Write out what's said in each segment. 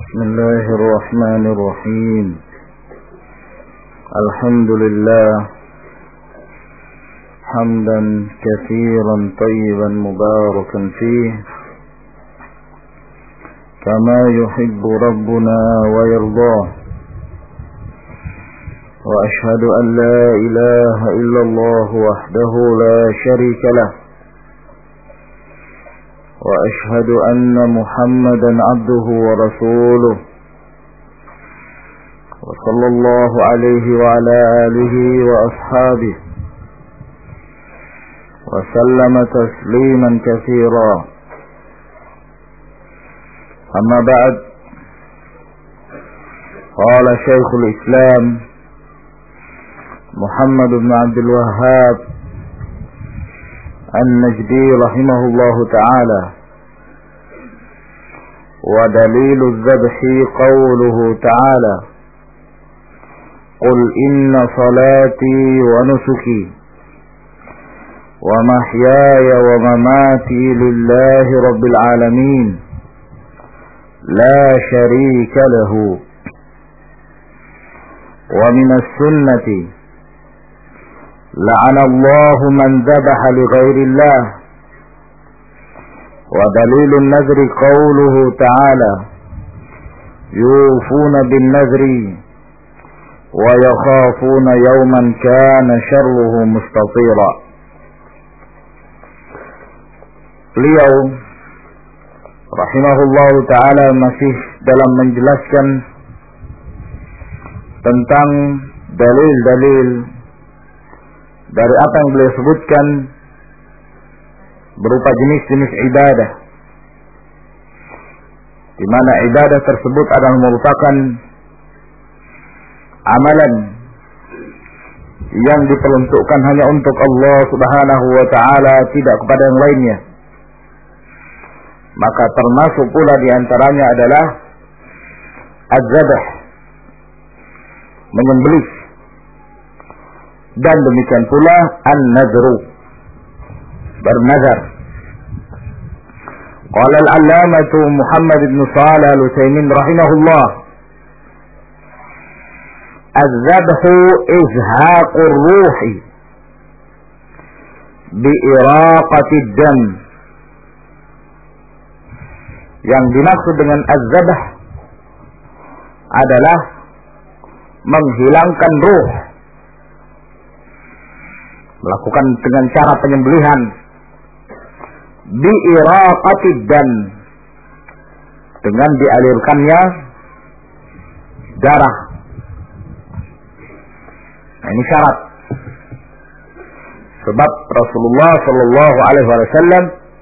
بسم الله الرحمن الرحيم. الحمد لله حمدا كثيرا طيبا مباركا فيه كما يحب ربنا ويرضاه، وأشهد أن لا إله إلا الله وحده لا شريك له، وأشهد أن محمدا عبده ورسوله، وصلى الله عليه وعلى آله وأصحابه وسلم تسليما كثيرا. أما بعد، قال شيخ الإسلام محمد بن عبد الوهاب النجدي رحمه الله تعالى: ودليل الذبح قوله تعالى: قل إن صلاتي ونسكي ومحياي ومماتي لله رب العالمين لا شريك له. ومن السنة: لعن الله من ذبح لغير الله. ودليل النذر قوله تعالى: يوفون بالنذر ويخافون يوما كان شره مستطيرا. Beliau rahimahullah ta'ala masih dalam menjelaskan tentang dalil-dalil dari apa yang beliau sebutkan berupa jenis-jenis ibadah, di mana ibadah tersebut adalah merupakan amalan yang diperuntukkan hanya untuk Allah Subhanahu wa ta'ala, tidak kepada yang lainnya. Maka termasuk pula di antaranya adalah az-zabh, menyembelih, dan demikian pula an-nadru, bernazar. Qala al-allamatu Muhammad ibn Shalih al-Utsaimin rahimahullah: az-zabhu izhaqur ruhi bi iraqati dam. Yang dimaksud dengan az-zabh adalah menghilangkan ruh, melakukan dengan cara penyembelihan, bi iraqati dam, dengan dialirkannya darah. Nah, ini syarat. Sebab Rasulullah sallallahu alaihi wasallam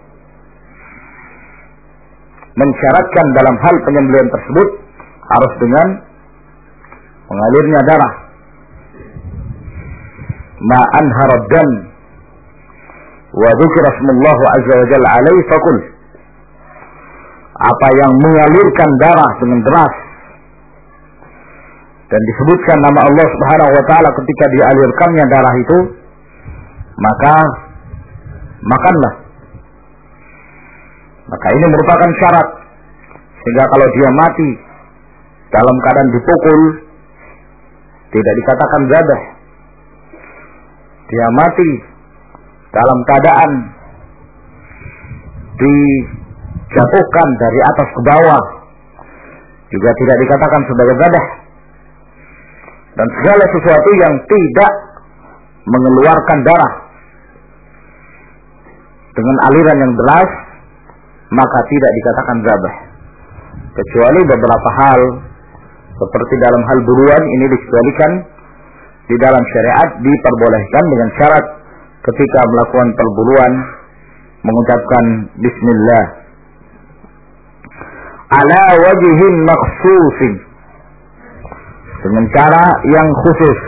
mensyaratkan dalam hal penyembelihan tersebut harus dengan mengalirnya darah. Ma anharad dam wa dzikra ismullah azza wa jalla alaihi faqul. Apa yang mengalirkan darah dengan deras dan disebutkan nama Allah Subhanahu wa taala ketika dialirkannya darah itu, maka makanlah. Maka ini merupakan syarat, sehingga kalau dia mati dalam keadaan dipukul, tidak dikatakan zabah. Dia mati dalam keadaan dijatuhkan dari atas ke bawah, juga tidak dikatakan sebagai zabah. Dan segala sesuatu yang tidak mengeluarkan darah dengan aliran yang deras, maka tidak dikatakan zabah. Kecuali beberapa hal, seperti dalam hal buruan, ini dikecualikan. Di dalam syariat diperbolehkan dengan syarat ketika melakukan perburuan mengucapkan bismillah ala wajhin makhsusin, dengan cara yang khusus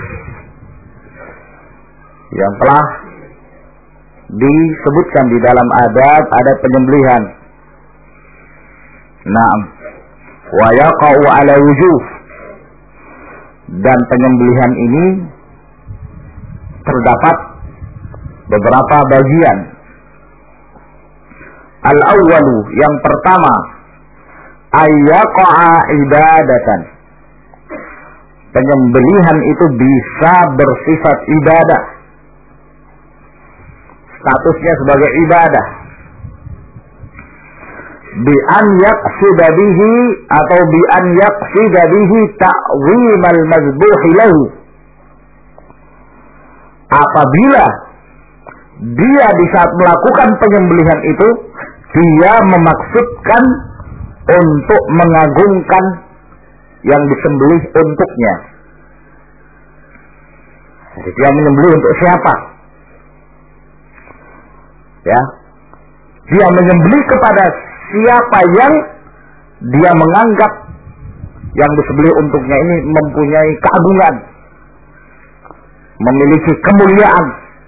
yang telah disebutkan di dalam adab penyembelihan. Naam, wa yaqa'u ala wujuh, dan penyembelihan ini terdapat beberapa bagian. Al-awwalu, yang pertama, ayyaqa'a ibadatan. Penyembelihan itu bisa bersifat ibadah. Statusnya sebagai ibadah. Bi an yaqsida bihi atau bi an yaqsida bihi ta'zimal mazbuh lahu. Apabila dia di saat melakukan penyembelihan itu, dia memaksudkan untuk mengagungkan yang disembelih untuknya. Jadi dia menyembelih untuk siapa? Ya, dia menyembelih kepada siapa yang dia menganggap yang disembelih untuknya ini mempunyai keagungan, memiliki kemuliaan,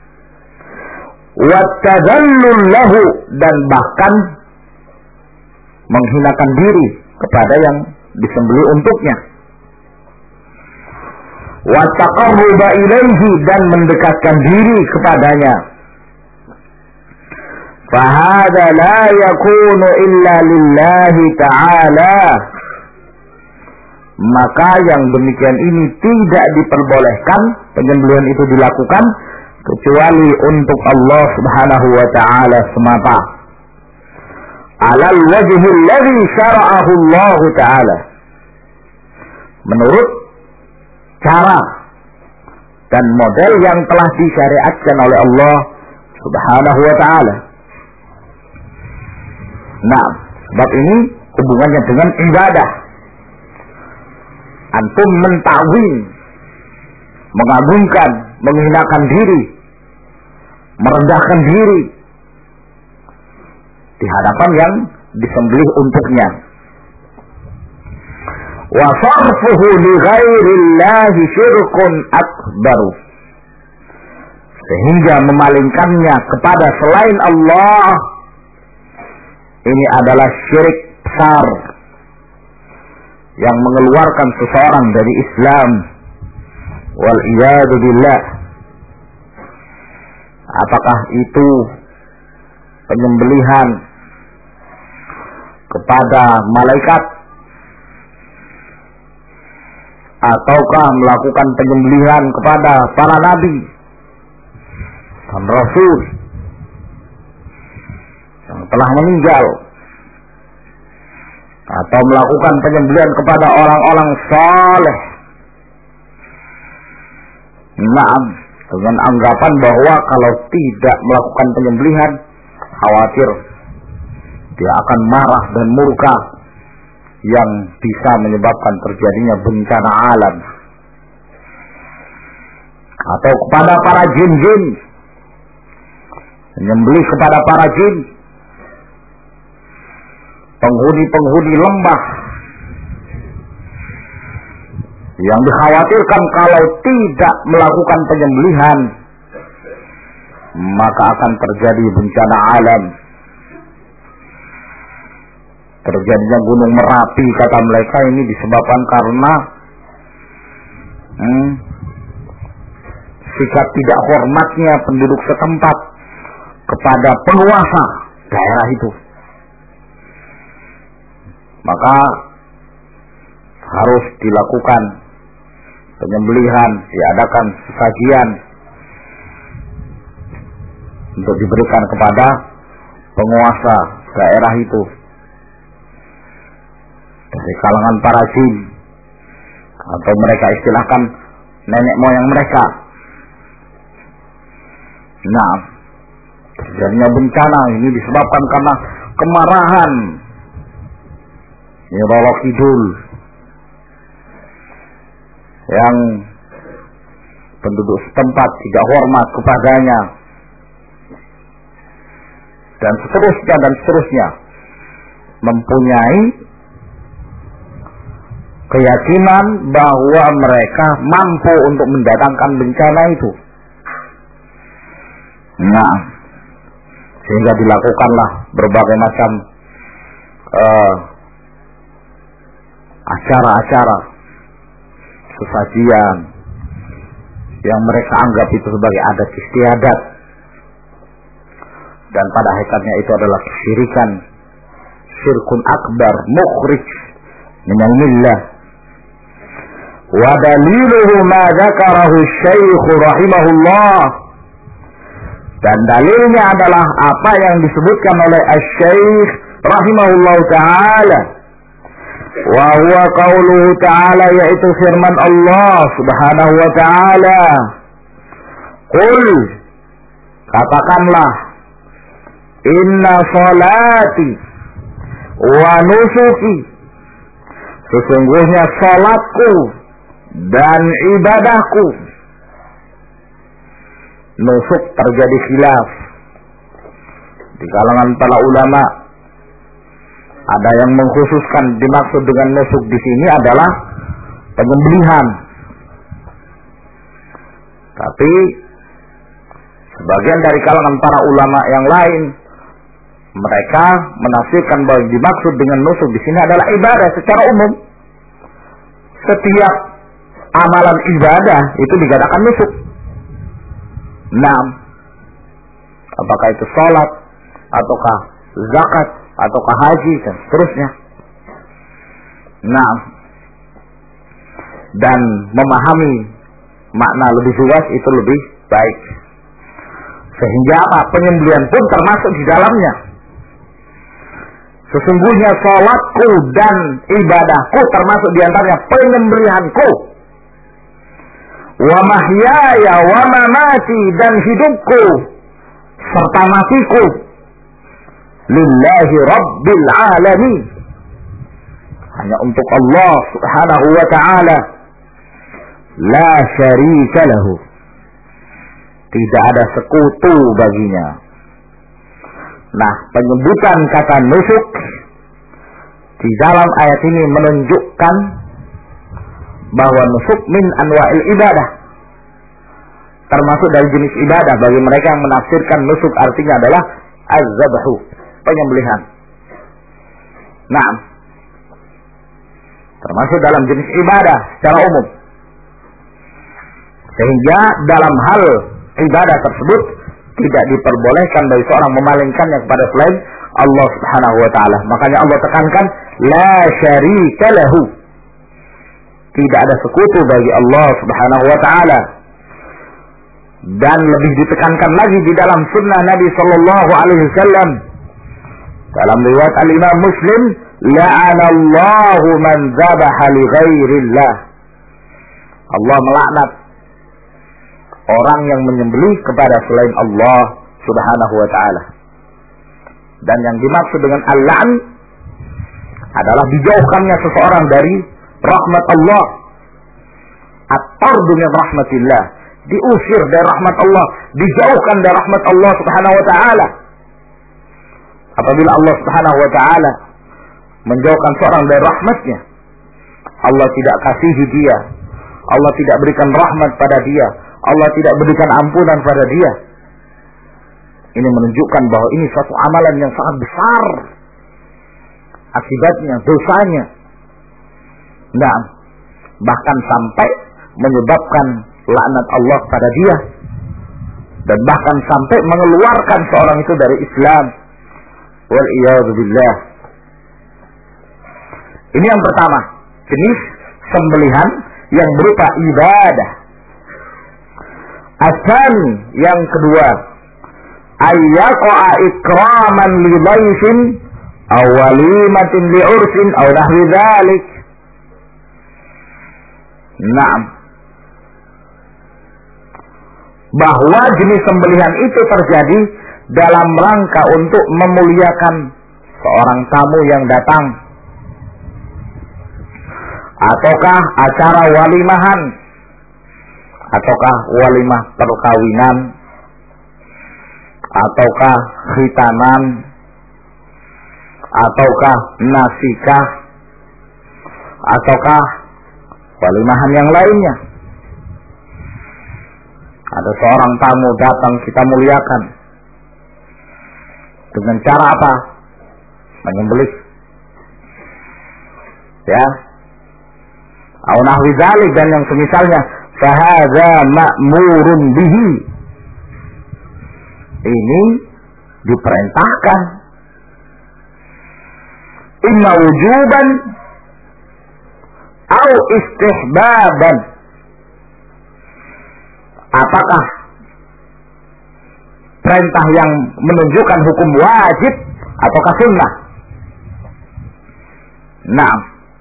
wa tadallul lahu, dan bahkan menghinakan diri kepada yang disembelih untuknya, wa taqarruba ilaihi, dan mendekatkan diri kepadanya. Fahada la yakunu illa lillahi ta'ala. Maka yang demikian ini tidak diperbolehkan penyembelihan itu dilakukan kecuali untuk Allah Subhanahu wa ta'ala semata. Alal wajhil ladzi syara'ahu Allah ta'ala. Menurut cara dan model yang telah disyariatkan oleh Allah Subhanahu wa ta'ala. Nah, sebab ini hubungannya dengan ibadah. Antum menta'zim, mengagungkan, menghinakan diri, merendahkan diri di hadapan yang disembelih untuknya. Wa sarfuhu li ghairillahi syirkun akbar. Sehingga memalingkannya kepada selain Allah ini adalah syirik besar yang mengeluarkan seseorang dari Islam. Wal iyadu billah. Apakah itu penyembelihan kepada malaikat, ataukah melakukan penyembelihan kepada para nabi dan rasul yang telah meninggal, atau melakukan penyembelihan kepada orang-orang saleh. Naam, dengan anggapan bahwa kalau tidak melakukan penyembelihan, khawatir dia akan marah dan murka yang bisa menyebabkan terjadinya bencana alam. Atau kepada para jin-jin, menyembelih kepada para jin, penghuni-penghuni lembah, yang dikhawatirkan kalau tidak melakukan penyembelihan maka akan terjadi bencana alam. Terjadinya gunung Merapi, kata mereka, ini disebabkan karena sikap tidak hormatnya penduduk setempat kepada penguasa daerah itu. Maka harus dilakukan penyembelihan, diadakan sesajian untuk diberikan kepada penguasa daerah itu dari kalangan para jin, atau mereka istilahkan nenek moyang mereka. Nah, terjadinya bencana ini disebabkan karena kemarahan Nyi Roro Kidul yang penduduk setempat tidak hormat kepadanya, dan seterusnya, mempunyai keyakinan bahwa mereka mampu untuk mendatangkan bencana itu. Nah, sehingga dilakukanlah berbagai macam acara-acara sesajian yang mereka anggap itu sebagai adat istiadat, dan pada hakikatnya itu adalah kesyirikan, syirkun akbar mukhrij minal millah. Wa daliluhu ma dzakarahu Syekh rahimahullah. Dan dalilnya adalah apa yang disebutkan oleh Asy-Syaikh rahimahullah taala. Wa huwa qauluhu ta'ala, yaitu firman Allah subhanahu wa ta'ala. Qul, katakanlah, inna salati wa nusuki, sesungguhnya salatku dan ibadahku. Nusuk terjadi khilaf di kalangan para ulama. Ada yang mengkhususkan dimaksud dengan nusuk di sini adalah penyembelihan. Tapi sebagian dari kalangan para ulama yang lain, mereka menafsirkan bahwa yang dimaksud dengan nusuk di sini adalah ibadah secara umum. Setiap amalan ibadah itu dikatakan nusuk. Nah, apakah itu salat, ataukah zakat, ataukah haji, dan seterusnya. Nah, dan memahami makna lebih luas itu lebih baik. Sehingga apa? Penyembelihan pun termasuk di dalamnya. Sesungguhnya salatku dan ibadahku termasuk di antaranya penyembelihanku. Wa mahyaya wa mamati, dan hidupku serta matiku lillahi rabbil alamin, hanya untuk Allah subhanahu wa ta'ala, la syarika lahu, tidak ada sekutu baginya. Nah, penyebutan kata nusuk di dalam ayat ini menunjukkan bahwa nusuk min anwa'il ibadah, termasuk dari jenis ibadah bagi mereka yang menafsirkan nusuk artinya adalah az-zabhu, penyembelihan. Nah, termasuk dalam jenis ibadah secara umum. Sehingga dalam hal ibadah tersebut tidak diperbolehkan bagi seorang memalingkannya kepada selain Allah subhanahu wa ta'ala. Makanya Allah tekankan la syarika lahu, tidak ada sekutu bagi Allah subhanahu wa ta'ala. Dan lebih ditekankan lagi di dalam sunnah Nabi sallallahu alaihi wasallam dalam riwayat al-Imam Muslim, la'anallahu man dzabaha li ghairillah, Allah melaknat orang yang menyembelih kepada selain Allah subhanahu wa ta'ala. Dan yang dimaksud dengan al-la'n adalah dijauhkannya seseorang dari rahmat Allah, at-tardu min rahmatillah, diusir dari rahmat Allah, dijauhkan dari rahmat Allah subhanahu wa ta'ala. Apabila Allah subhanahu wa ta'ala menjauhkan seorang dari rahmatnya, Allah tidak kasihi dia, Allah tidak berikan rahmat pada dia, Allah tidak berikan ampunan pada dia. Ini menunjukkan bahwa ini suatu amalan yang sangat besar akibatnya, dosanya. Nah, bahkan sampai menyebabkan laknat Allah pada dia, dan bahkan sampai mengeluarkan seorang itu dari Islam. Wal iyadu billah. Ini yang pertama, jenis sembelihan yang berupa ibadah. Asal yang kedua, ayyaqa'a ikraman li dhaifin aw walimatin li ursin aw nahwi dzalik. Naam, bahwa jenis sembelihan itu terjadi dalam rangka untuk memuliakan seorang tamu yang datang, ataukah acara walimahan, ataukah walimah perkawinan, ataukah khitanan, ataukah nasikah, ataukah walimahan yang lainnya. Ada seorang tamu datang, kita muliakan dengan cara apa? Menyembelih, ya, au nahwi dzalik, dan yang semisalnya. Fahadza ma'murun bihi, ini diperintahkan. imma wujuban atau istihbaban. Apakah perintah yang menunjukkan hukum wajib ataukah sunnah? Nah,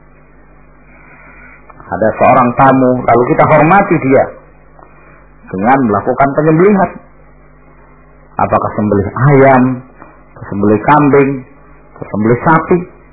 ada seorang tamu, lalu kita hormati dia dengan melakukan penyembelihan. Apakah sembelih ayam, sembelih kambing, sembelih sapi?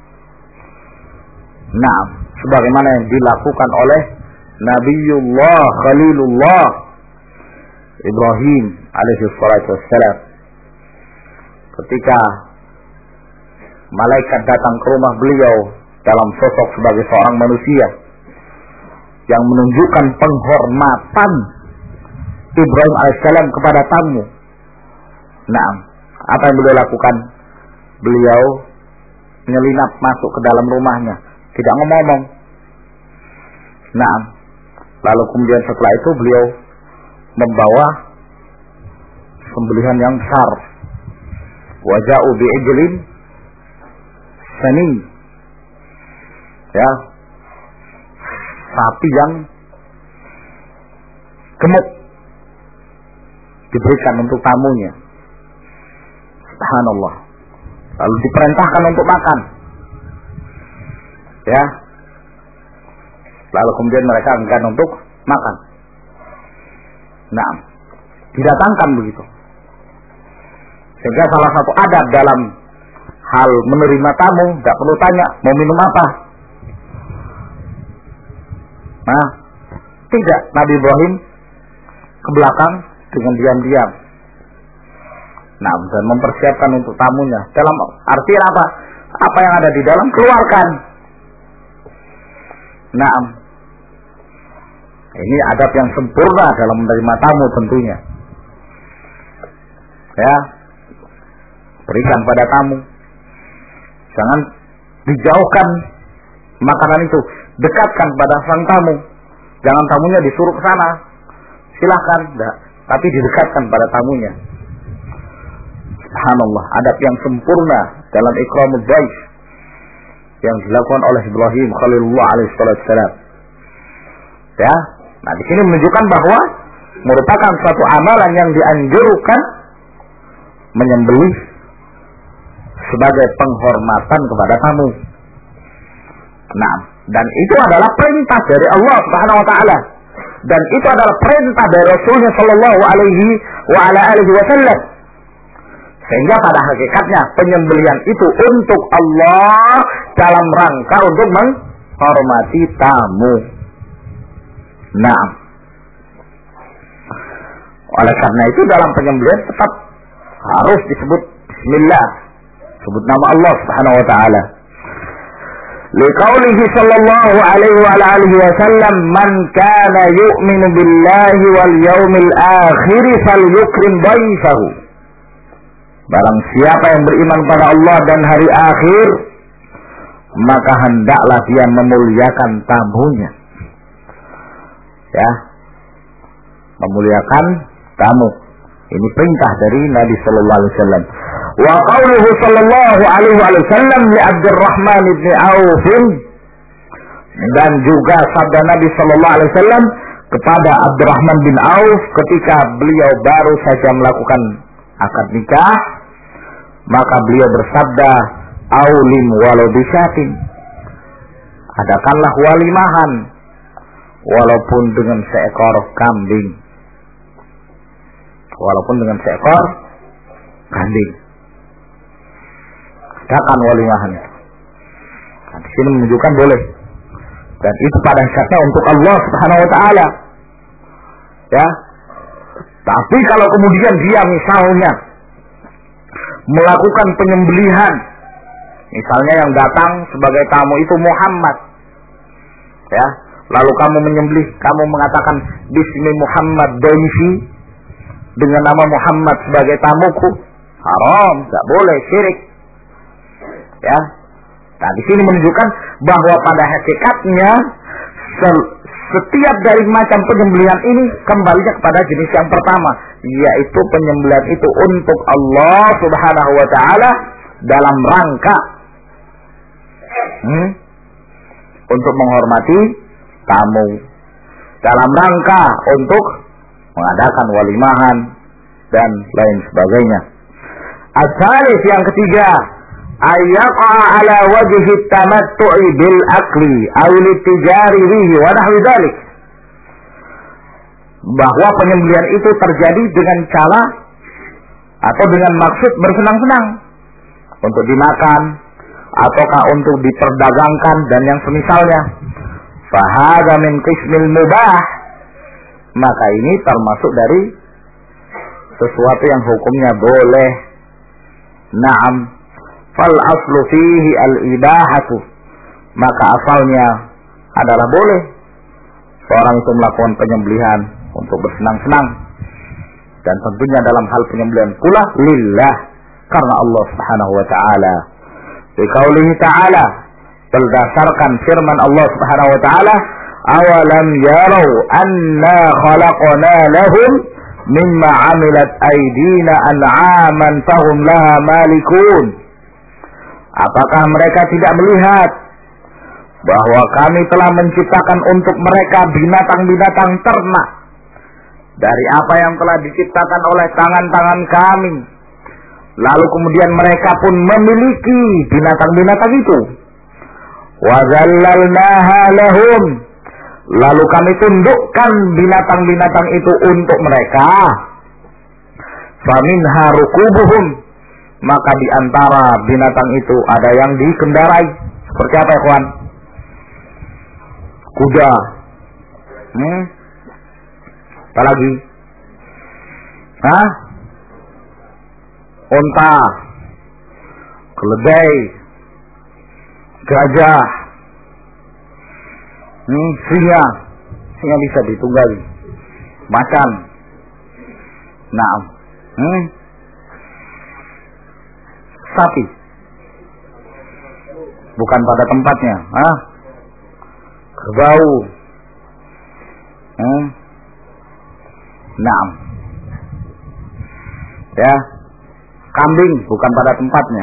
Nah, sebagaimana yang dilakukan oleh Nabiullah Khalilullah Ibrahim alaihi salatu wassalam ketika malaikat datang ke rumah beliau dalam sosok sebagai seorang manusia yang menunjukkan penghormatan Ibrahim alaihissalam kepada tamu. Nah, apa yang beliau lakukan? Beliau menyelinap masuk ke dalam rumahnya, tidak ngomong-ngomong. Nah, lalu kemudian setelah itu beliau membawa sembelihan yang besar. Waja'u bi'ijlin sanin, ya, sapi yang gemuk diberikan untuk tamunya. Subhanallah. Lalu diperintahkan untuk makan, ya. Lalu kemudian mereka enggan untuk makan. Nah, didatangkan begitu. Sehingga salah satu adab dalam hal menerima tamu, tidak perlu tanya mau minum apa. Nah, tidak, Nabi Ibrahim ke belakang dengan diam-diam. Nah, dan mempersiapkan untuk tamunya. Dalam arti apa? Apa yang ada di dalam keluarkan. Nah, ini adab yang sempurna dalam menerima tamu tentunya. Ya, berikan pada tamu. Jangan dijauhkan makanan itu, dekatkan pada sang tamu. Jangan tamunya disuruh ke sana, silahkan, tapi didekatkan pada tamunya. Subhanallah, adab yang sempurna dalam ikramul dhaif yang dilakukan oleh Ibrahim Khalilullah alaihissalam. Ya, nah di sini menunjukkan bahwa merupakan suatu amalan yang dianjurkan menyembelih sebagai penghormatan kepada tamu. Nah, dan itu adalah perintah dari Allah Subhanahu wa taala. Dan itu adalah perintah dari Rasulnya sallallahu alaihi wasallam. Sehingga pada hakikatnya penyembelihan itu untuk Allah dalam rangka untuk menghormati tamu. Nah, oleh karena itu dalam penyembelihan tetap harus disebut bismillah, sebut nama Allah Subhanahu wa taala. Liqaulihi sallallahu alaihi wa alihi wasallam, "Man kana yu'minu billahi wal yaumil akhir falyukrim dhaifahu." Barang siapa yang beriman pada Allah dan hari akhir, maka hendaklah dia memuliakan tamunya. Ya, memuliakan tamu. Ini perintah dari Nabi sallallahu alaihi wasallam. Wa qauluhu sallallahu alaihi wasallam li Abdurrahman bin Auf, dan juga sabda Nabi sallallahu alaihi wasallam kepada Abdurrahman bin Auf ketika beliau baru saja melakukan akad nikah, maka beliau bersabda, "Aulim walau bisyatin." Adakanlah walimahan walaupun dengan seekor kambing. Walaupun dengan seekor kambing. Adakan walimahan. Nah, di sini menunjukkan boleh. Dan itu pada hakikatnya untuk Allah Subhanahu wa taala. Ya. Tapi kalau kemudian dia misalnya melakukan penyembelihan, misalnya yang datang sebagai tamu itu Muhammad, ya, lalu kamu menyembelih, kamu mengatakan Bismi Muhammad dhaifi, dengan nama Muhammad sebagai tamuku, haram, tidak boleh, syirik. Ya, nah di sini menunjukkan bahwa pada hakikatnya setiap dari macam penyembelihan ini kembalinya kepada jenis yang pertama, yaitu penyembelihan itu untuk Allah Subhanahu wa taala dalam rangka untuk menghormati tamu, dalam rangka untuk mengadakan walimahan dan lain sebagainya. As-salis, yang ketiga, ayyaqa ala wajhi tamattu'i bil akli aw litijari bihi wa nahwi dzalik, bahwa penyembelihan itu terjadi dengan cara atau dengan maksud bersenang-senang untuk dimakan ataukah untuk diperdagangkan dan yang semisalnya. Fahadha min qismil mubah, maka ini termasuk dari sesuatu yang hukumnya boleh. Naam, fal aslu fihi al-ibahatu, maka asalnya adalah boleh seorang itu melakukan penyembelihan untuk bersenang-senang, dan tentunya dalam hal penyembelihan pula lillah, karena Allah Subhanahu wa taala. Biqaulihi ta'ala, berdasarkan firman Allah Subhanahu wa taala, awalam yarau anna khalaqna lahum mimma 'amilat aydina an'aman fahum laha malikun. Apakah mereka tidak melihat bahwa kami telah menciptakan untuk mereka binatang-binatang ternak dari apa yang telah diciptakan oleh tangan-tangan kami, lalu kemudian mereka pun memiliki binatang-binatang itu. Wa zallalnaha lahum, lalu kami tundukkan binatang-binatang itu untuk mereka. Faminha rukubuhum, maka di antara binatang itu ada yang dikendarai. Seperti apa ya kawan? Kuda. Apa lagi? Unta, keledai, gajah, singa bisa ditunggangi, macan. Naam. Sapi bukan pada tempatnya. Kerbau. Naam. Ya, kambing bukan pada tempatnya.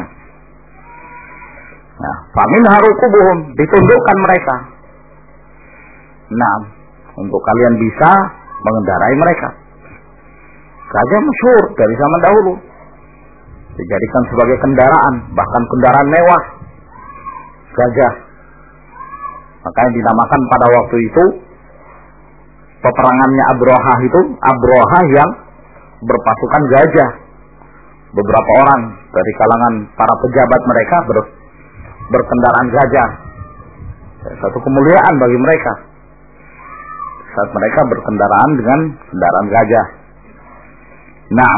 Nah, faminha rukubuhum, ditundukkan mereka. Naam, untuk kalian bisa mengendarai mereka. Gajah masyhur dari zaman dahulu, dijadikan sebagai kendaraan, bahkan kendaraan mewah. Gajah, makanya dinamakan pada waktu itu peperangannya Abrahah itu, Abrahah yang berpasukan gajah. Beberapa orang dari kalangan para pejabat mereka berkendaraan gajah. Satu kemuliaan bagi mereka saat mereka berkendaraan dengan kendaraan gajah. Naam.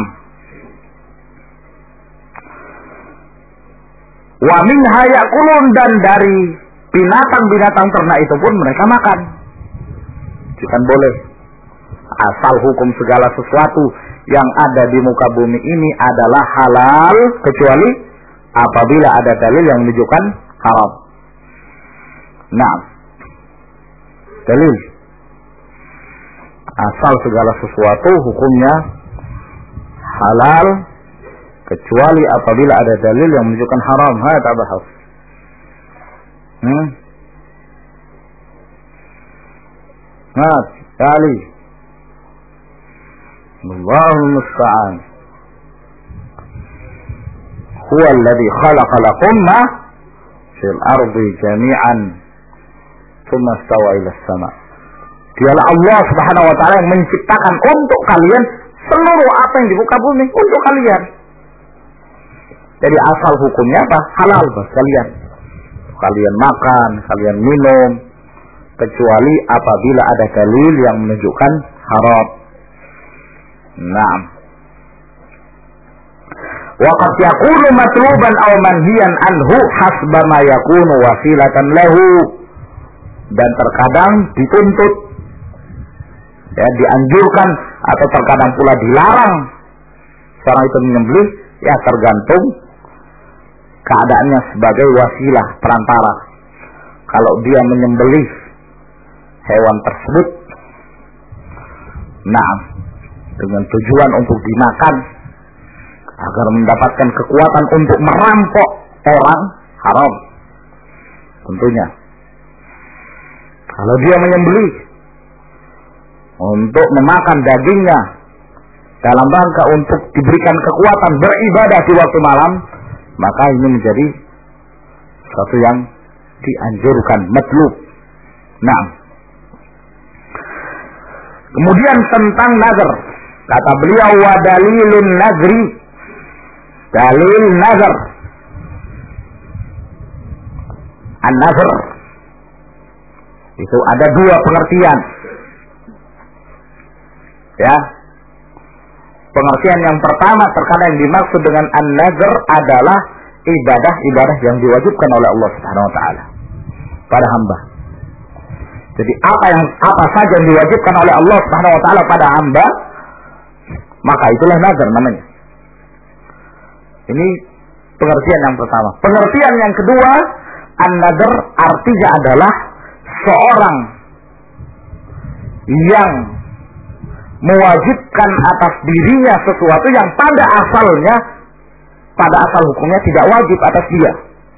Wa minha ya'kulun, dan dari binatang-binatang ternak itu pun mereka makan. Bukan boleh. Asal hukum segala sesuatu yang ada di muka bumi ini adalah halal, kecuali apabila ada dalil yang menunjukkan haram. Nah, dalil. Asal segala sesuatu hukumnya halal, kecuali apabila ada dalil yang menunjukkan haram. Hada bahas. Nah, Ali. Allahul musta'an. Huwa alladhi khalaqa lakum ma fil ardi jami'an thumma istawa ila as-sama'. Dialah Allah Subhanahu wa taala yang menciptakan untuk kalian seluruh apa yang di muka bumi untuk kalian. Jadi asal hukumnya apa? Halal bagi kalian. Kalian makan, kalian minum, kecuali apabila ada dalil yang menunjukkan haram. Naam. Wa qad yakunu matluban aw manhiyan anhu hasba ma yakunu wasilatan lahu. Dan terkadang dituntut, ya, dianjurkan atau terkadang pula dilarang seorang itu menyembelih, ya tergantung keadaannya sebagai wasilah perantara. Kalau dia menyembelih hewan tersebut, naam, dengan tujuan untuk dimakan agar mendapatkan kekuatan untuk merampok orang, haram. tentunya. Kalau dia menyembelih untuk memakan dagingnya dalam rangka untuk diberikan kekuatan beribadah di waktu malam, maka ini menjadi sesuatu yang dianjurkan, matlub. Nah, kemudian tentang nazar, kata beliau, wa dalilun nazri, dalil nazar, an-nazar itu ada dua pengertian. Ya, pengertian yang pertama terkadang dimaksud dengan an-nazar adalah ibadah-ibadah yang diwajibkan oleh Allah Subhanahu wa taala pada hamba. Jadi apa saja yang diwajibkan oleh Allah Subhanahu wa taala pada hamba, maka itulah nazar namanya. Ini pengertian yang pertama. Pengertian yang kedua, an-nazar artinya adalah seorang yang mewajibkan atas dirinya sesuatu yang pada asal hukumnya tidak wajib atas dia.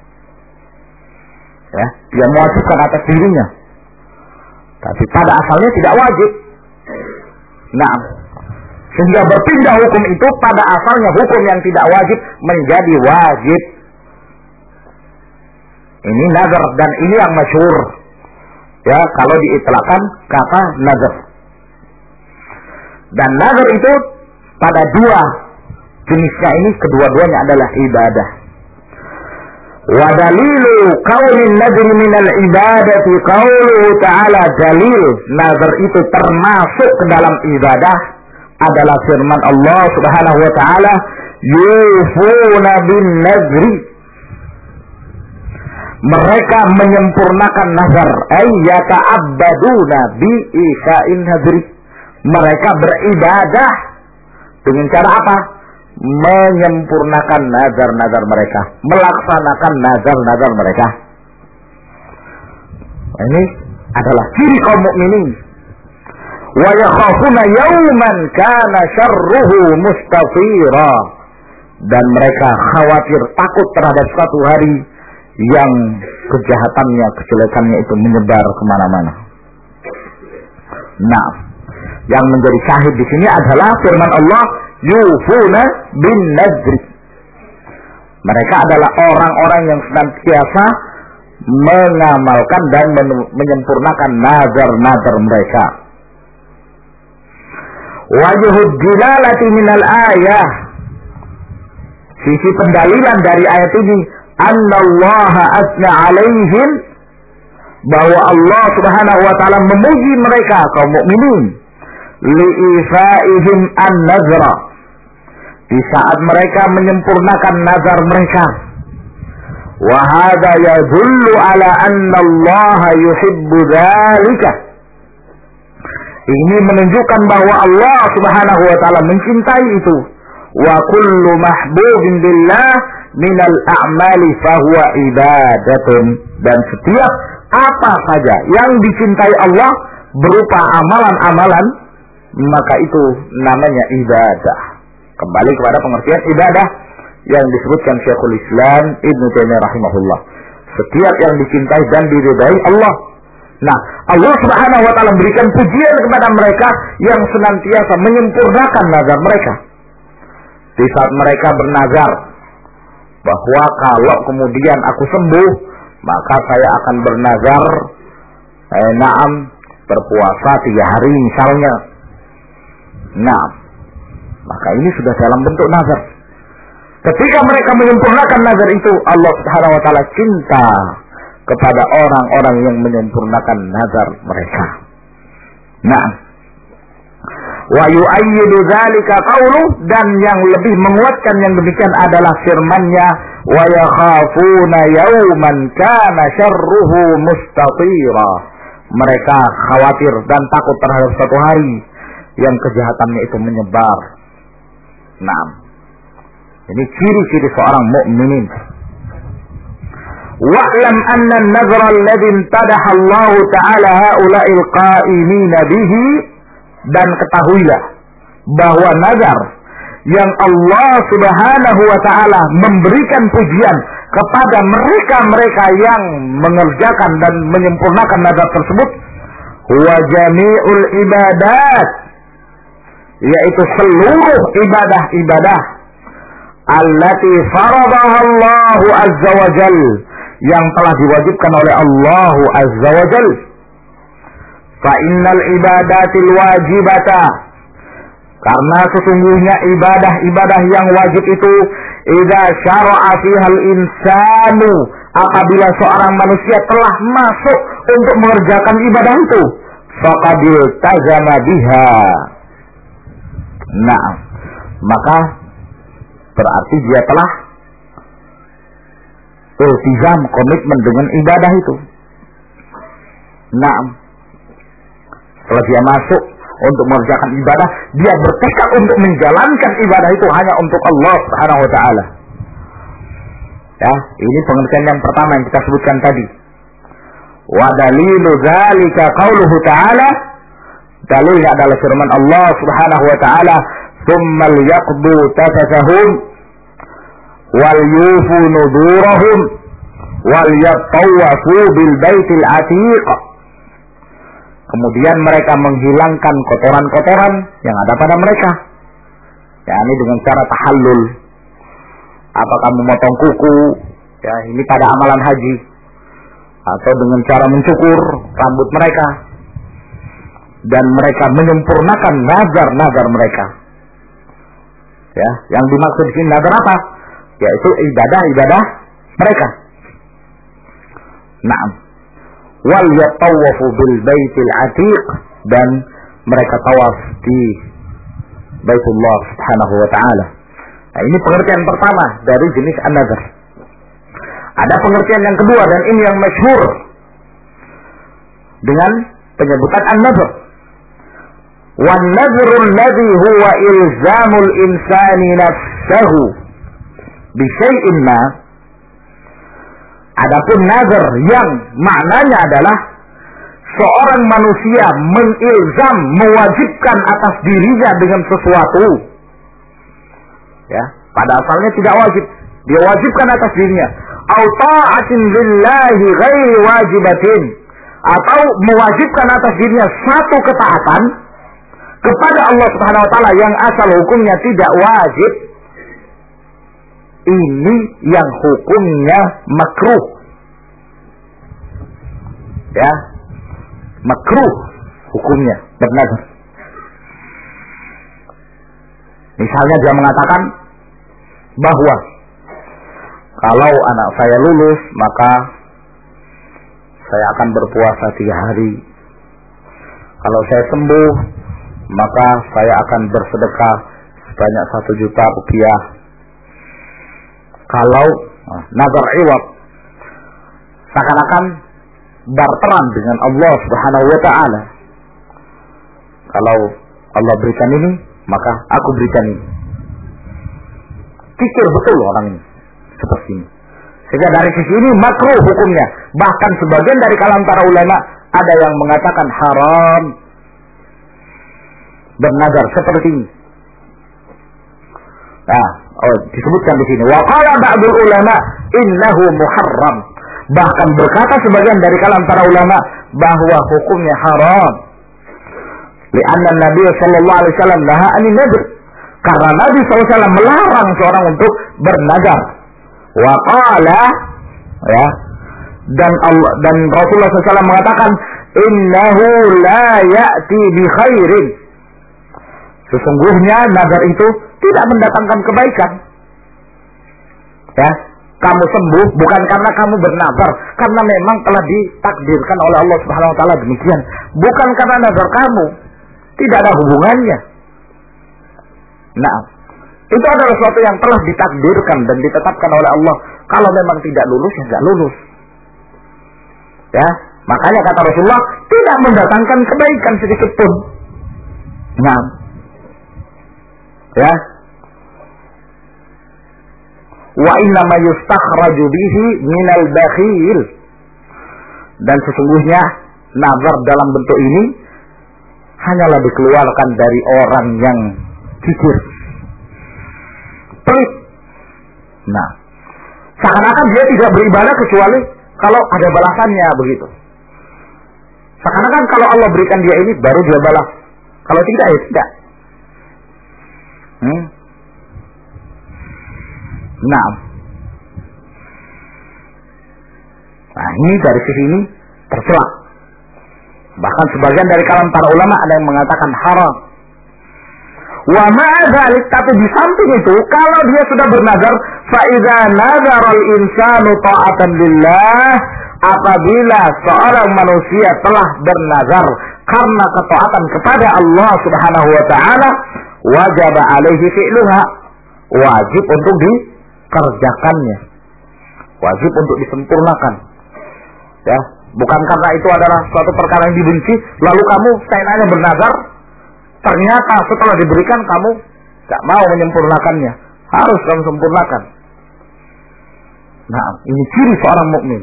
Ya, dia mewajibkan atas dirinya, tapi pada asalnya tidak wajib. Nah, sehingga berpindah hukum itu pada asalnya hukum yang tidak wajib menjadi wajib. Ini nazar, dan ini yang masyhur. Ya, kalau diitlaqkan kata nazar. Dan nazar itu pada dua jenisnya ini, kedua-duanya adalah ibadah. Wa dalilu qauli'n nadri minal ibadati qauluhu ta'ala, dalil nazar itu termasuk ke dalam ibadah adalah firman Allah Subhanahu wa taala, yufuna bin nadri, mereka menyempurnakan nazar, ay yata'abbaduna bi isa'in nadri, mereka beribadah dengan cara apa? Menyempurnakan nazar-nazar mereka, melaksanakan nazar-nazar mereka. Ini adalah ciri kaum mukminin. Wa yakhafuna yawman kana syarruhu mustatira, dan mereka khawatir, takut terhadap suatu hari yang kejahatannya, kejelekannya itu menyebar kemana-mana. Nah, yang menjadi syahid di sini adalah firman Allah, yufuna bin nadri. Mereka adalah orang-orang yang senantiasa mengamalkan dan menyempurnakan nazar-nazar mereka. Wajhud dilalati minal ayah, sisi pendalilan dari ayat ini, annallaha asna alaihim, bahwa Allah Subhanahu wa taala memuji mereka kaum mukminin, li'ifaihim an-nazra, di saat mereka menyempurnakan nazar mereka. Wa hadza yadullu ala anna Allah yuhibbu dzalika, ini menunjukkan bahwa Allah Subhanahu wa taala mencintai itu. Wa kullu mahbubin billah minal a'mali fahuwa ibadatun, dan setiap apa saja yang dicintai Allah berupa amalan-amalan, maka itu namanya ibadah. Kembali kepada pengertian ibadah yang disebutkan Syekhul Islam Ibnu Taimiyah rahimahullah. Setiap yang dicintai dan diridai Allah. Nah, Allah Subhanahu wa taala memberikan pujian kepada mereka yang senantiasa menyempurnakan nazar mereka. Di saat mereka bernazar bahwa kalau kemudian aku sembuh, maka saya akan bernazar berpuasa 3 hari misalnya. Nah, maka ini sudah dalam bentuk nazar. Ketika mereka menyempurnakan nazar itu, Allah Subhanahu wa taala cinta kepada orang-orang yang menyempurnakan nazar mereka. Nah, wa yu'ayyidu dzalika qauluh, dan yang lebih menguatkan yang demikian adalah firman-Nya, wa yakhafuna yawman kana syarruhu mustatira, mereka khawatir dan takut terhadap suatu hari yang kejahatannya itu menyebar. Nah, ini ciri-ciri seorang mukminin. Wa'lam anna an-nazra alladhi imtadaha Allah Ta'ala haula'il qa'imin bihi, dan ketahuilah bahwa nazar yang Allah Subhanahu wa taala memberikan pujian kepada mereka-mereka yang mengerjakan dan menyempurnakan nazar tersebut, huwa jami'ul ibadat, yaitu seluruh ibadah-ibadah allati faradaha Allahu azza wa jal, yang telah diwajibkan oleh Allah azza wa jal. Fa innal ibadatil wajibata, karena sesungguhnya ibadah-ibadah yang wajib itu, idza syara'a fihal insanu, apabila seorang manusia telah masuk untuk mengerjakan ibadah itu, faqad iltazama biha. Nah, maka berarti dia telah iltizam, komitmen dengan ibadah itu. Nah, setelah dia masuk untuk mengerjakan ibadah, dia bertekad untuk menjalankan ibadah itu hanya untuk Allah Subhanahu wa taala. Ya, ini pengertian yang pertama yang kita sebutkan tadi. Wa dalilu dzalika qauluhu ta'ala, dalilnya adalah firman Allah Subhanahu wa taala, "Tsumma liyaqdu tafatahum wal yufu nudurahum wal yattawafu bil baitil atiq." Kemudian mereka menghilangkan kotoran-kotoran yang ada pada mereka. Ya, ini dengan cara tahallul. Apakah memotong kuku, ya ini pada amalan haji, atau dengan cara mencukur rambut mereka, dan mereka menyempurnakan nazar-nazar mereka. Ya, yang dimaksud di sini nazar apa? Yaitu ibadah-ibadah mereka. Naam. Wal yatawafu bil baitil atiq, dan mereka tawaf di Baitullah Subhanahu wa taala. Nah, ini pengertian pertama dari jenis an-nazar. Ada pengertian yang kedua, dan ini yang masyhur dengan penyebutan an-nazar. Wan nazru alladhi huwa ilzamul insani nafsahu bi syai'in ma. Adapun nazar yang maknanya adalah seorang manusia mengilzam, mewajibkan atas dirinya dengan sesuatu. Ya, pada asalnya tidak wajib, dia wajibkan atas dirinya. Au ta'atin lillahi ghairi wajibatin, atau mewajibkan atas dirinya satu ketaatan kepada Allah Subhanahu wa taala yang asal hukumnya tidak wajib. Ini yang hukumnya makruh. Ya, makruh hukumnya bernazar. Misalnya dia mengatakan bahwa kalau anak saya lulus, maka saya akan berpuasa 3 hari. Kalau saya sembuh, maka saya akan bersedekah sebanyak 1 juta rupiah. Kalau nazar iwad, seakan-akan barteran dengan Allah Subhanahu wa taala. Kalau Allah berikan ini, maka aku berikan ini. Pikir betul orang ini seperti ini. Sehingga dari sisi ini makruh hukumnya. Bahkan sebagian dari kalangan para ulama ada yang mengatakan haram bernazar seperti ini. Nah, disebutkan di sini. Wa qala ba'dul ulama innahu muharram. Bahkan berkata sebagian dari kalangan para ulama bahwa hukumnya haram. Li'anna Nabi sallallahu alaihi wasallam naha 'anil nadr. Karena Nabi SAW melarang seorang untuk bernazar. Wa qala, ya, dan Rasulullah SAW mengatakan innahu la ya'ti bi khairin. Sesungguhnya nazar itu tidak mendatangkan kebaikan. Ya, kamu sembuh bukan karena kamu bernazar, karena memang telah ditakdirkan oleh Allah Subhanahu wa taala demikian. Bukan karena nazar kamu, tidak ada hubungannya. Nah, itu adalah sesuatu yang telah ditakdirkan dan ditetapkan oleh Allah. Kalau memang tidak lulus, ya tidak lulus. Ya, makanya kata Rasulullah tidak mendatangkan kebaikan sedikit pun. Nah, ya. Wa inna ma yustakhraju bihi minal bakhil. Dan sesungguhnya nazar dalam bentuk ini hanyalah dikeluarkan dari orang yang kikir, pelit. Nah, Seakan-akan dia tidak beribadah kecuali kalau ada balasannya begitu. Seakan-akan kalau Allah berikan dia ini baru dia balas. Kalau tidak ya tidak. Nah ini dari sisi ini tercela. Bahkan sebagian dari kalangan para ulama ada yang mengatakan haram. Wa ma'adzalik, tapi di samping itu kalau dia sudah bernazar, fa idza nazara al-insanu ta'atan lillah, apabila seorang manusia telah bernazar karena ketaatan kepada Allah Subhanahu wa taala, wajib alaihi fi'luha, wajib untuk dikerjakannya, wajib untuk disempurnakan. Ya, bukan karena itu adalah suatu perkara yang dibenci lalu kamu seenaknya bernazar, ternyata setelah diberikan kamu tidak mau menyempurnakannya. Harus kamu sempurnakan. Nah, ini ciri seorang mukmin.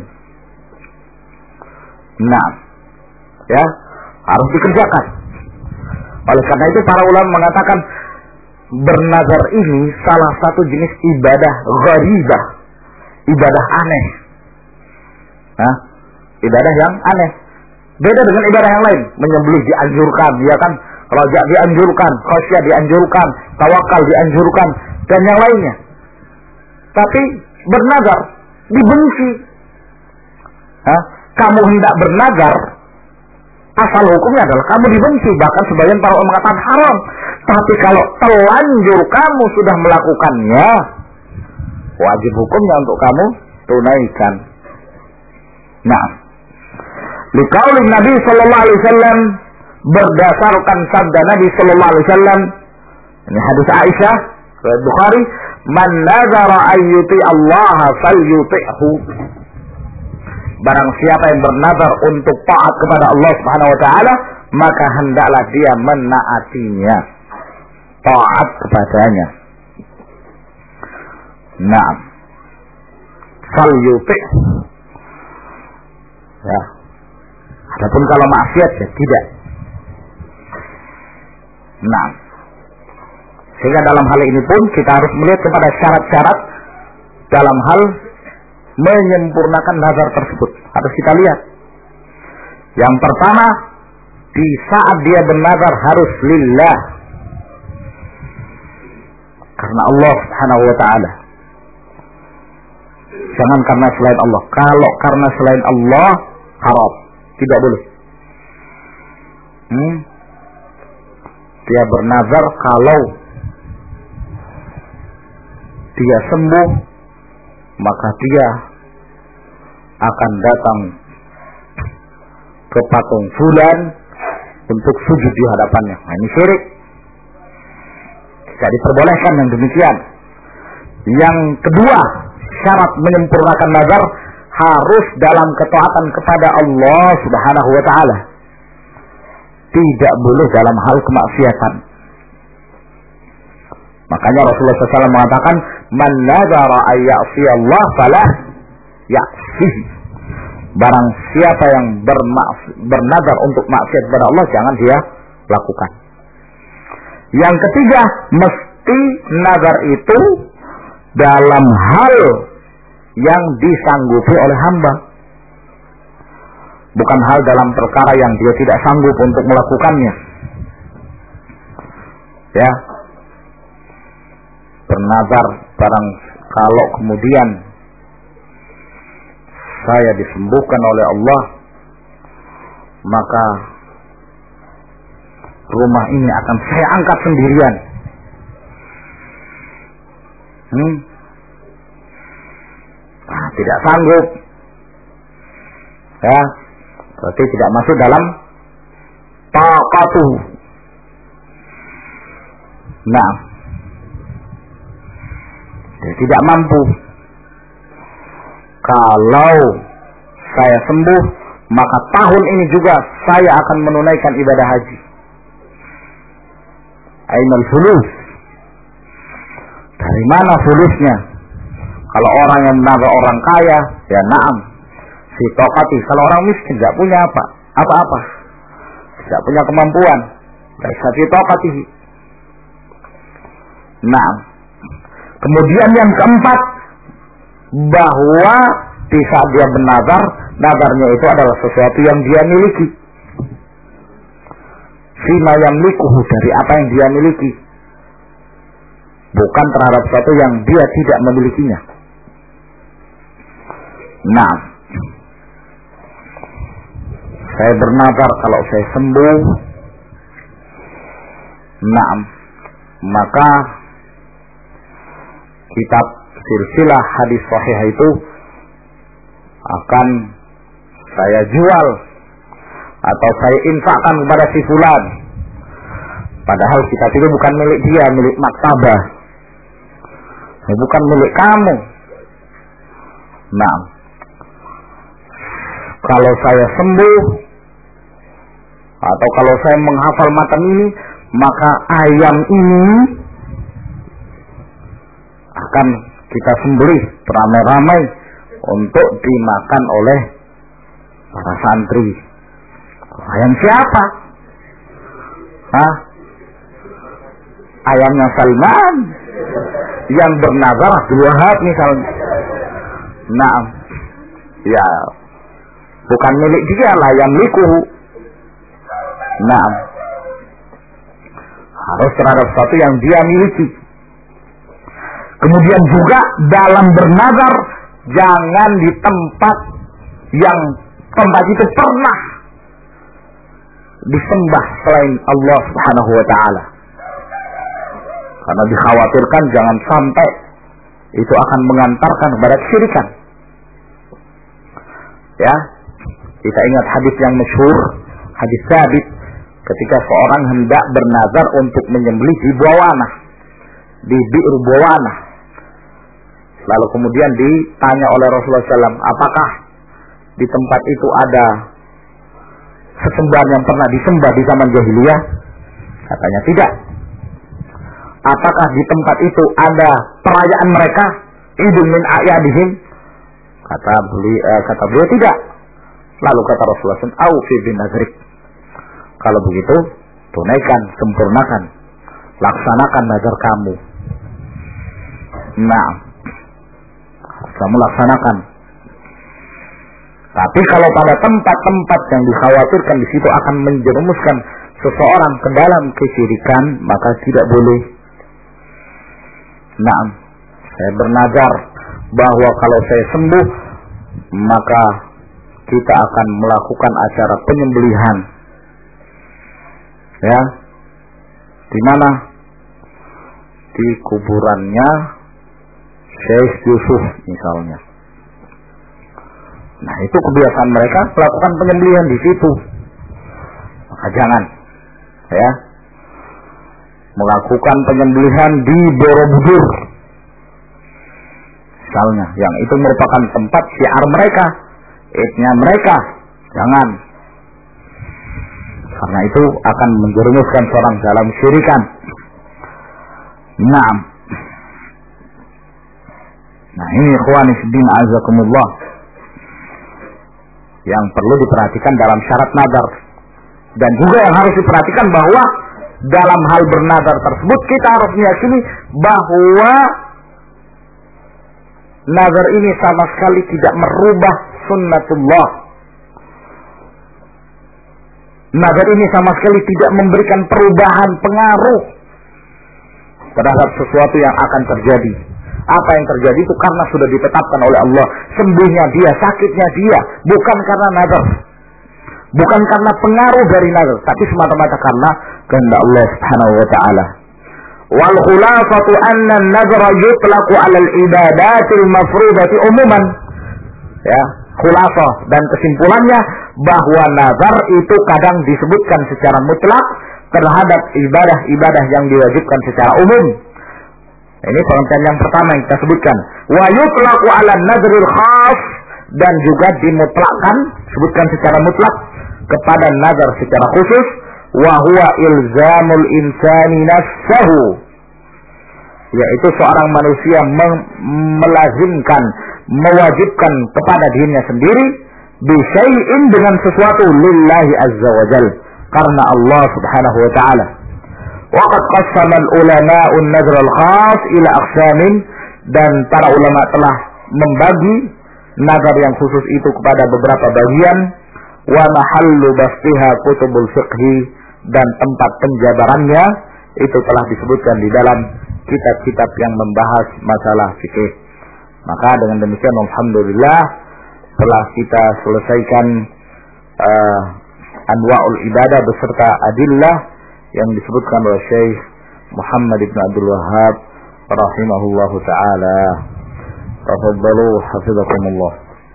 Nah, ya, harus dikerjakan. Oleh karena itu para ulama mengatakan bernazar ini salah satu jenis ibadah gharibah, ibadah aneh. Nah, ibadah yang aneh. Beda dengan ibadah yang lain. Menyembelih dianjurkan, ya kan? Raja dianjurkan, khasyah dianjurkan, tawakal dianjurkan, dan yang lainnya. Tapi bernazar dibenci. Kamu hendak bernazar, asal hukumnya adalah kamu dibenci. Bahkan sebagian para ulama mengatakan haram. Tapi kalau telanjur kamu sudah melakukannya, wajib hukumnya untuk kamu tunaikan. Nah, liqaulin Nabi sallallahu alaihi wasallam, berdasarkan sabda Nabi sallallahu alaihi wasallam, ini hadis Aisyah riwayat Bukhari, man nazara ayyuti Allah falyuti'hu. Barang siapa yang bernazar untuk taat kepada Allah Subhanahu wa taala, maka hendaklah dia menaatinya, taat kepadanya. Nah, falyuti'hu. Ya. Adapun kalau maksiat ya tidak. Nah, sehingga dalam hal ini pun kita harus melihat kepada syarat-syarat dalam hal menyempurnakan nazar tersebut. Harus kita lihat. Yang pertama, di saat dia bernazar harus lillah, karena Allah Subhanahu wa taala. Jangan karena selain Allah. Kalau karena selain Allah, haram, tidak boleh. Dia bernazar kalau dia sembuh, maka dia akan datang ke patung fulan untuk sujud di hadapannya. Nah, ini syirik. Tidak diperbolehkan yang demikian. Yang kedua, syarat menyempurnakan nazar harus dalam ketaatan kepada Allah Subhanahu wa taala. Tidak boleh dalam hal kemaksiatan. Makanya Rasulullah SAW mengatakan, man nazara ay ya'si Allah falah ya'sihi. Barang siapa yang bernazar untuk maksiat kepada Allah, jangan dia lakukan. Yang ketiga, mesti nazar itu dalam hal yang disanggupi oleh hamba, bukan hal dalam perkara yang dia tidak sanggup untuk melakukannya. Ya, bernazar barang kalau kemudian saya disembuhkan oleh Allah, maka rumah ini akan saya angkat sendirian. Nah, tidak sanggup, ya, berarti tidak masuk dalam taqatuh. Nah, dia tidak mampu. Kalau saya sembuh, maka tahun ini juga saya akan menunaikan ibadah haji. Ainal fulus? Dari mana fulusnya? Kalau orang yang menazar orang kaya, ya na'am, si taqati. Kalau orang miskin tidak punya apa-apa, tidak punya kemampuan, laisa fi taqatihi. Nah, kemudian yang keempat, bahwa di saat dia bernazar, nazarnya itu adalah sesuatu yang dia miliki. Fima yamlikuhu, dari apa yang dia miliki, bukan terhadap sesuatu yang dia tidak memilikinya. Nah, saya bernazar kalau saya sembuh, nah, maka kitab silsilah hadis sahih itu akan saya jual atau saya infakkan kepada si fulan. Padahal kitab itu bukan milik dia, milik maktabah, bukan milik kamu. Nah, kalau saya sembuh atau kalau saya menghafal matan ini, maka ayam ini akan kita sembelih beramai-ramai untuk dimakan oleh para santri. Ayam siapa? Hah? Ayamnya Salman yang bernazar Abdul Wahab misalnya. Nah, ya bukan milik dia lah, yang likuhu. Nah, harus terhadap sesuatu yang dia miliki. Kemudian juga dalam bernazar, jangan di tempat yang tempat itu pernah disembah selain Allah Subhanahu wa ta'ala. Karena dikhawatirkan jangan sampai itu akan mengantarkan kepada kesyirikan. Ya, kita ingat hadis yang masyhur, hadis Sabit, ketika seorang hendak bernazar untuk menyembelih di Buawanah, di Bi'r Buawanah. Lalu kemudian ditanya oleh Rasulullah SAW, apakah di tempat itu ada sesembahan yang pernah disembah di zaman jahiliyah? Katanya tidak. Apakah di tempat itu ada perayaan mereka, idun min a'yadihim? Kata beliau tidak. Lalu kata Rasulullah SAW, aufi bin nazrik. Kalau begitu, tunaikan, sempurnakan, laksanakan nazar kamu. Nah, kamu laksanakan. Tapi kalau pada tempat-tempat yang dikhawatirkan di situ akan menjerumuskan seseorang ke dalam kesyirikan, maka tidak boleh. Nah, saya bernazar bahwa kalau saya sembuh, maka kita akan melakukan acara penyembelihan. Ya, di mana? Di kuburannya Syekh Yusuf misalnya. Nah, itu kebiasaan mereka melakukan penyembelihan di situ. Maka jangan, ya, melakukan penyembelihan di Borobudur misalnya, yang itu merupakan tempat syiar mereka, idnya mereka. Jangan, karena itu akan menjerumuskan seorang dalam syirikan. Nah, ini ikhwani fiddin azakumullah yang perlu diperhatikan dalam syarat nazar. Dan juga yang harus diperhatikan bahwa dalam hal bernazar tersebut kita harus meyakini bahwa nazar ini sama sekali tidak merubah sunnatullah. Nazar ini sama sekali tidak memberikan perubahan pengaruh terhadap sesuatu yang akan terjadi. Apa yang terjadi itu karena sudah ditetapkan oleh Allah. Sembuhnya dia, sakitnya dia, bukan karena nazar, bukan karena pengaruh dari nazar, tapi semata-mata karena kehendak Allah Subhanahu wa ta'ala. Wal khulafatu anna an-nazra yutlaqu 'ala al-ibadatil mafrudati umuman. Ya, khulafah dan kesimpulannya bahwa nazar itu kadang disebutkan secara mutlak terhadap ibadah-ibadah yang diwajibkan secara umum. Ini pengertian yang pertama yang kita sebutkan. Wa yutlaqu 'ala an-nazril khas, dan juga dimutlakkan, sebutkan secara mutlak kepada nazar secara khusus. Wa huwa ilzamul insani nafsahu, yaitu seorang manusia melazimkan, mewajibkan kepada dirinya sendiri bisyai'in, dengan sesuatu, lillahi azza wa jal, karena Allah subhanahu wa ta'ala. Waqad qassama al-ulama'u an-nazr al-khas ila aqsamin, dan para ulama telah membagi nazar yang khusus itu kepada beberapa bagian. Wa mahallu bastiha kutubul fiqhi, dan tempat penjabarannya itu telah disebutkan di dalam kitab-kitab yang membahas masalah fikih. Maka dengan demikian alhamdulillah telah kita selesaikan anwa'ul ibadah beserta adillah yang disebutkan oleh Syekh Muhammad ibn Abdul Wahhab rahimahullahu taala. Tafadhalu hafizakumullah.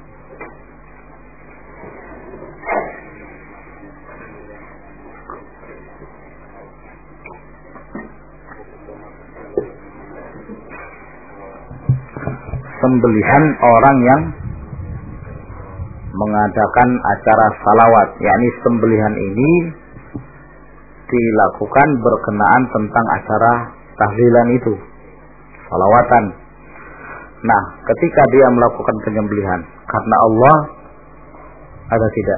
Sembelihan orang yang mengadakan acara salawat, yakni sembelihan ini dilakukan berkenaan tentang acara tahlilan itu, salawatan. Nah, ketika dia melakukan penyembelihan karena Allah ada tidak?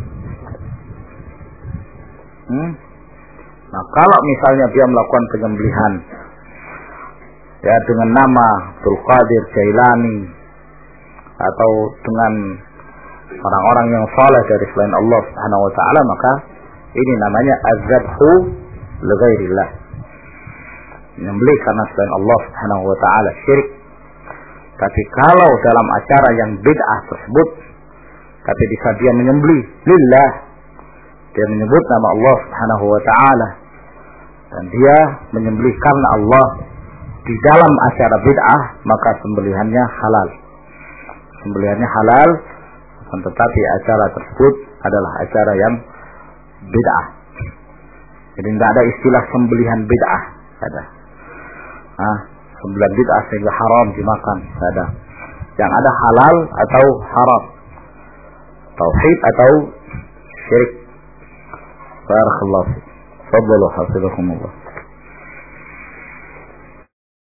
Nah, kalau misalnya dia melakukan penyembelihan ya dengan nama Abdul Qadir Jailani atau dengan orang-orang yang saleh dari selain Allah Subhanahu wa taala, maka ini namanya az-zabhu li ghairillah. Menyembelih karena selain Allah Subhanahu wa taala, syirik. Tapi kalau dalam acara yang bid'ah tersebut, tapi bisa dia menyembelih lillah, dia menyebut nama Allah Subhanahu wa taala dan dia menyembelih karena Allah di dalam acara bid'ah, maka sembelihannya halal. Sembelihannya halal, tetapi acara tersebut adalah acara yang bid'ah. Jadi tidak ada istilah sembelihan bid'ah, ada. Sembelihan bid'ah sehingga haram dimakan, ada. Yang ada halal atau haram, tauhid atau syirik. Barakallahu. Fadlu hafizakumullah.